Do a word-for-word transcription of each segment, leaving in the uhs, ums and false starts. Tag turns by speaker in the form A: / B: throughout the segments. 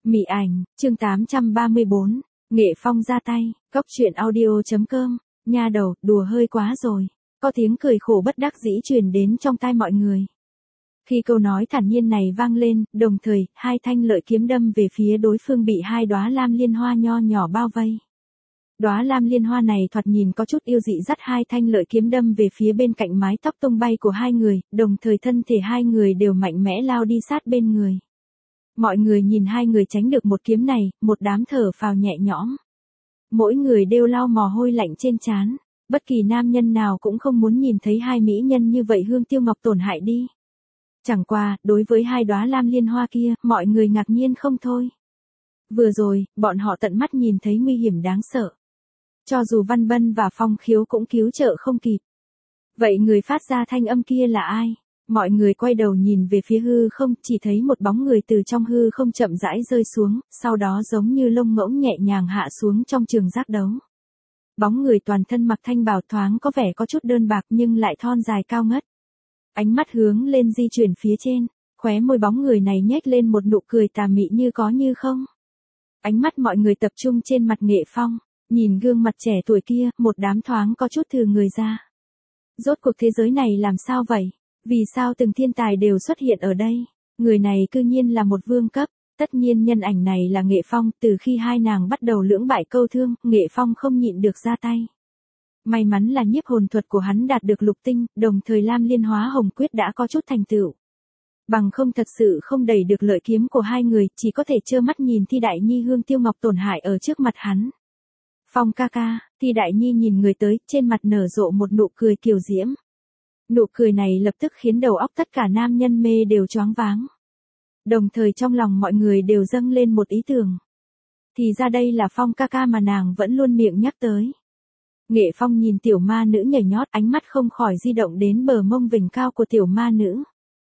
A: Mị ảnh, chương tám trăm ba mươi bốn, Nghệ Phong ra tay, cốc truyện audio.com, nha đầu, đùa hơi quá rồi. Có tiếng cười khổ bất đắc dĩ truyền đến trong tai mọi người. Khi câu nói thản nhiên này vang lên, đồng thời, hai thanh lợi kiếm đâm về phía đối phương bị hai đóa lam liên hoa nho nhỏ bao vây. Đóa lam liên hoa này thoạt nhìn có chút yêu dị, dắt hai thanh lợi kiếm đâm về phía bên cạnh mái tóc tung bay của hai người, đồng thời thân thể hai người đều mạnh mẽ lao đi sát bên người. Mọi người nhìn hai người tránh được một kiếm này, một đám thở phào nhẹ nhõm. Mỗi người đều lau mồ hôi lạnh trên trán, bất kỳ nam nhân nào cũng không muốn nhìn thấy hai mỹ nhân như vậy Hương Tiêu Ngọc tổn hại đi. Chẳng qua, đối với hai đóa lam liên hoa kia, mọi người ngạc nhiên không thôi. Vừa rồi, bọn họ tận mắt nhìn thấy nguy hiểm đáng sợ. Cho dù Văn Bân và Phong Khiếu cũng cứu trợ không kịp. Vậy người phát ra thanh âm kia là ai? Mọi người quay đầu nhìn về phía hư không, chỉ thấy một bóng người từ trong hư không chậm rãi rơi xuống, sau đó giống như lông ngỗng nhẹ nhàng hạ xuống trong trường giác đấu. Bóng người toàn thân mặc thanh bào, thoáng có vẻ có chút đơn bạc nhưng lại thon dài cao ngất. Ánh mắt hướng lên di chuyển phía trên, khóe môi bóng người này nhếch lên một nụ cười tà mị như có như không. Ánh mắt mọi người tập trung trên mặt Nghệ Phong, nhìn gương mặt trẻ tuổi kia, một đám thoáng có chút thừa người ra. Rốt cuộc thế giới này làm sao vậy? Vì sao từng thiên tài đều xuất hiện ở đây? Người này cư nhiên là một vương cấp, tất nhiên nhân ảnh này là Nghệ Phong. Từ khi hai nàng bắt đầu lưỡng bại câu thương, Nghệ Phong không nhịn được ra tay. May mắn là nhiếp hồn thuật của hắn đạt được lục tinh, đồng thời lam liên hóa hồng quyết đã có chút thành tựu. Bằng không thật sự không đẩy được lợi kiếm của hai người, chỉ có thể trơ mắt nhìn Thi Đại Nhi Hương Tiêu Ngọc tổn hại ở trước mặt hắn. Phong ca ca, Thi Đại Nhi nhìn người tới, trên mặt nở rộ một nụ cười kiều diễm. Nụ cười này lập tức khiến đầu óc tất cả nam nhân mê đều choáng váng. Đồng thời trong lòng mọi người đều dâng lên một ý tưởng. Thì ra đây là Phong ca ca mà nàng vẫn luôn miệng nhắc tới. Nghệ Phong nhìn tiểu ma nữ nhảy nhót, ánh mắt không khỏi di động đến bờ mông vểnh cao của tiểu ma nữ.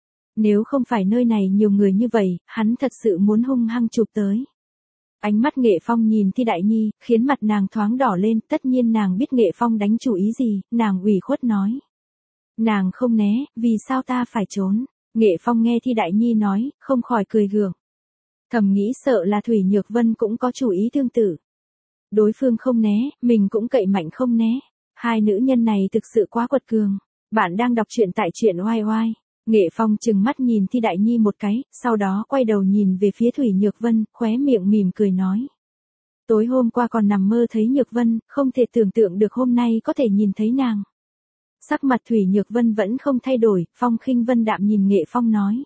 A: Nếu không phải nơi này nhiều người như vậy, hắn thật sự muốn hung hăng chụp tới. Ánh mắt Nghệ Phong nhìn Thi Đại Nhi, khiến mặt nàng thoáng đỏ lên, tất nhiên nàng biết Nghệ Phong đánh chủ ý gì, nàng ủy khuất nói. Nàng không né, vì sao ta phải trốn? Nghệ Phong nghe Thi Đại Nhi nói, không khỏi cười gượng. Thầm nghĩ sợ là Thủy Nhược Vân cũng có chủ ý tương tự. Đối phương không né, mình cũng cậy mạnh không né. Hai nữ nhân này thực sự quá quật cường. Bạn đang đọc truyện tại truyện oai oai. Nghệ Phong trừng mắt nhìn Thi Đại Nhi một cái, sau đó quay đầu nhìn về phía Thủy Nhược Vân, khóe miệng mỉm cười nói. Tối hôm qua còn nằm mơ thấy Nhược Vân, không thể tưởng tượng được hôm nay có thể nhìn thấy nàng. Sắc mặt Thủy Nhược Vân vẫn không thay đổi, Phong Khinh Vân đạm nhìn Nghệ Phong nói.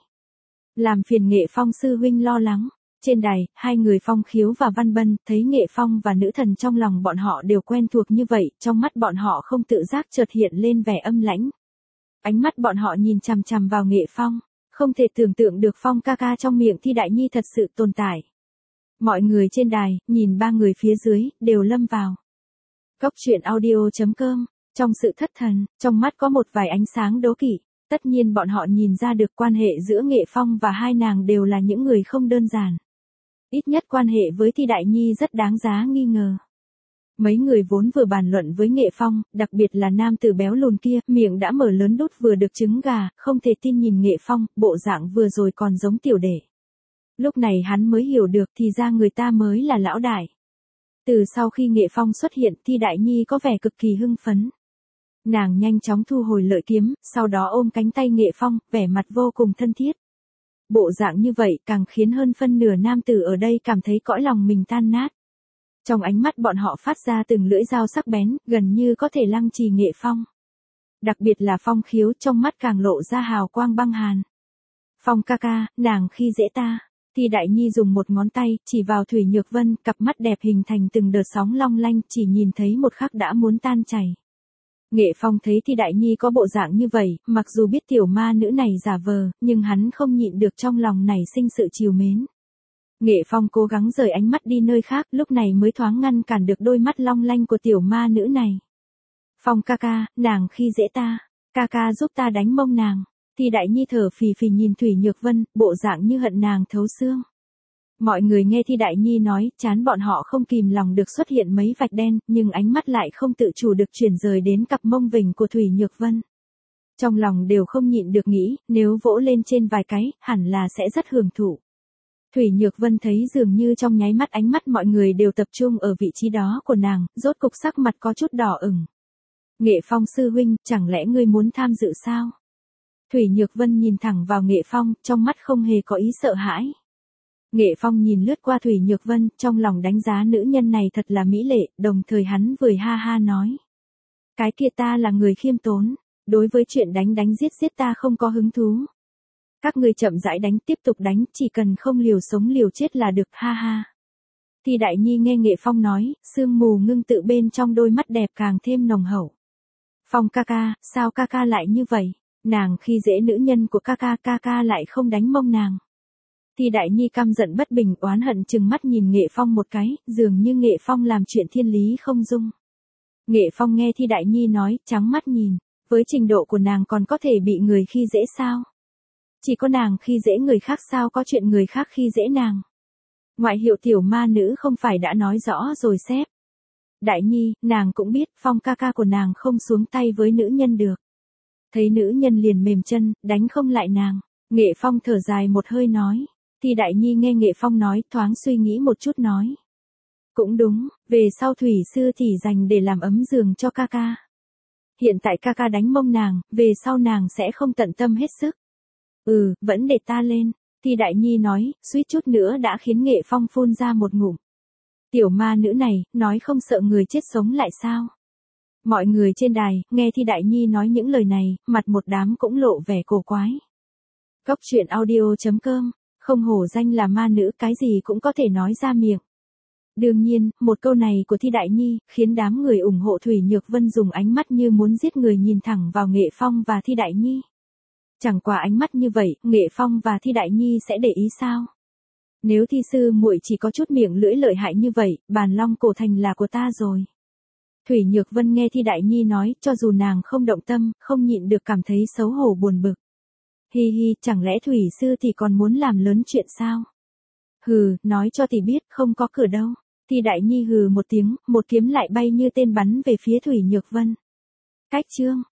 A: Làm phiền Nghệ Phong sư huynh lo lắng. Trên đài, hai người Phong Khiếu và Văn Bân, thấy Nghệ Phong và nữ thần trong lòng bọn họ đều quen thuộc như vậy, trong mắt bọn họ không tự giác chợt hiện lên vẻ âm lãnh. Ánh mắt bọn họ nhìn chằm chằm vào Nghệ Phong, không thể tưởng tượng được Phong ca ca trong miệng Thi Đại Nhi thật sự tồn tại. Mọi người trên đài, nhìn ba người phía dưới, đều lâm vào. Cốc truyện audio.com, trong sự thất thần, trong mắt có một vài ánh sáng đố kỵ, tất nhiên bọn họ nhìn ra được quan hệ giữa Nghệ Phong và hai nàng đều là những người không đơn giản. Ít nhất quan hệ với Thi Đại Nhi rất đáng giá nghi ngờ. Mấy người vốn vừa bàn luận với Nghệ Phong, đặc biệt là nam tử béo lùn kia, miệng đã mở lớn đút vừa được trứng gà, không thể tin nhìn Nghệ Phong, bộ dạng vừa rồi còn giống tiểu đệ. Lúc này hắn mới hiểu được thì ra người ta mới là lão đại. Từ sau khi Nghệ Phong xuất hiện, Thi Đại Nhi có vẻ cực kỳ hưng phấn. Nàng nhanh chóng thu hồi lợi kiếm, sau đó ôm cánh tay Nghệ Phong, vẻ mặt vô cùng thân thiết. Bộ dạng như vậy càng khiến hơn phân nửa nam tử ở đây cảm thấy cõi lòng mình tan nát. Trong ánh mắt bọn họ phát ra từng lưỡi dao sắc bén, gần như có thể lăng trì Nghệ Phong. Đặc biệt là Phong Khiếu, trong mắt càng lộ ra hào quang băng hàn. Phong ca ca, nàng khi dễ ta. Thi Đại Nhi dùng một ngón tay, chỉ vào Thủy Nhược Vân, cặp mắt đẹp hình thành từng đợt sóng long lanh, chỉ nhìn thấy một khắc đã muốn tan chảy. Nghệ Phong thấy Thi Đại Nhi có bộ dạng như vậy, mặc dù biết tiểu ma nữ này giả vờ, nhưng hắn không nhịn được trong lòng nảy sinh sự trìu mến. Nghệ Phong cố gắng rời ánh mắt đi nơi khác, lúc này mới thoáng ngăn cản được đôi mắt long lanh của tiểu ma nữ này. Phong ca ca, nàng khi dễ ta, ca ca giúp ta đánh mông nàng. Thi Đại Nhi thở phì phì nhìn Thủy Nhược Vân, bộ dạng như hận nàng thấu xương. Mọi người nghe Thi Đại Nhi nói, chán bọn họ không kìm lòng được xuất hiện mấy vạch đen, nhưng ánh mắt lại không tự chủ được chuyển rời đến cặp mông vểnh của Thủy Nhược Vân. Trong lòng đều không nhịn được nghĩ, nếu vỗ lên trên vài cái, hẳn là sẽ rất hưởng thụ. Thủy Nhược Vân thấy dường như trong nháy mắt ánh mắt mọi người đều tập trung ở vị trí đó của nàng, rốt cục sắc mặt có chút đỏ ửng. Nghệ Phong sư huynh, chẳng lẽ ngươi muốn tham dự sao? Thủy Nhược Vân nhìn thẳng vào Nghệ Phong, trong mắt không hề có ý sợ hãi. Nghệ Phong nhìn lướt qua Thủy Nhược Vân, trong lòng đánh giá nữ nhân này thật là mỹ lệ, đồng thời hắn vừa ha ha nói. Cái kia ta là người khiêm tốn, đối với chuyện đánh đánh giết giết ta không có hứng thú. Các ngươi chậm rãi đánh, tiếp tục đánh, chỉ cần không liều sống liều chết là được, ha ha. Thi Đại Nhi nghe Nghệ Phong nói, sương mù ngưng tự bên trong đôi mắt đẹp càng thêm nồng hậu. Phong ca ca, sao ca ca lại như vậy? Nàng khi dễ nữ nhân của ca ca, ca ca lại không đánh mông nàng. Thi Đại Nhi căm giận bất bình, oán hận chừng mắt nhìn Nghệ Phong một cái, dường như Nghệ Phong làm chuyện thiên lý không dung. Nghệ Phong nghe Thi Đại Nhi nói, trắng mắt nhìn, với trình độ của nàng còn có thể bị người khi dễ sao? Chỉ có nàng khi dễ người khác sao có chuyện người khác khi dễ nàng? Ngoại hiệu tiểu ma nữ không phải đã nói rõ rồi sếp. Đại Nhi, nàng cũng biết Phong ca ca của nàng không xuống tay với nữ nhân được. Thấy nữ nhân liền mềm chân, đánh không lại nàng. Nghệ Phong thở dài một hơi nói. Thì Đại Nhi nghe Nghệ Phong nói, thoáng suy nghĩ một chút nói. Cũng đúng, về sau thủy sư thì dành để làm ấm giường cho ca ca. Hiện tại ca ca đánh mông nàng, về sau nàng sẽ không tận tâm hết sức. Ừ, vẫn để ta lên. Thì Đại Nhi nói, suýt chút nữa đã khiến Nghệ Phong phun ra một ngụm. Tiểu ma nữ này, nói không sợ người chết sống lại sao? Mọi người trên đài, nghe Thi Đại Nhi nói những lời này, mặt một đám cũng lộ vẻ cổ quái. Cốc truyện audio chấm com, không hổ danh là ma nữ, cái gì cũng có thể nói ra miệng. Đương nhiên, một câu này của Thi Đại Nhi, khiến đám người ủng hộ Thủy Nhược Vân dùng ánh mắt như muốn giết người nhìn thẳng vào Nghệ Phong và Thi Đại Nhi. Chẳng qua ánh mắt như vậy, Nghệ Phong và Thi Đại Nhi sẽ để ý sao? Nếu thi sư muội chỉ có chút miệng lưỡi lợi hại như vậy, bàn long cổ thành là của ta rồi. Thủy Nhược Vân nghe Thi Đại Nhi nói, cho dù nàng không động tâm, không nhịn được cảm thấy xấu hổ buồn bực. Hi hi, chẳng lẽ Thủy sư thì còn muốn làm lớn chuyện sao? Hừ, nói cho thì biết, không có cửa đâu. Thi Đại Nhi hừ một tiếng, một kiếm lại bay như tên bắn về phía Thủy Nhược Vân. Cách chương.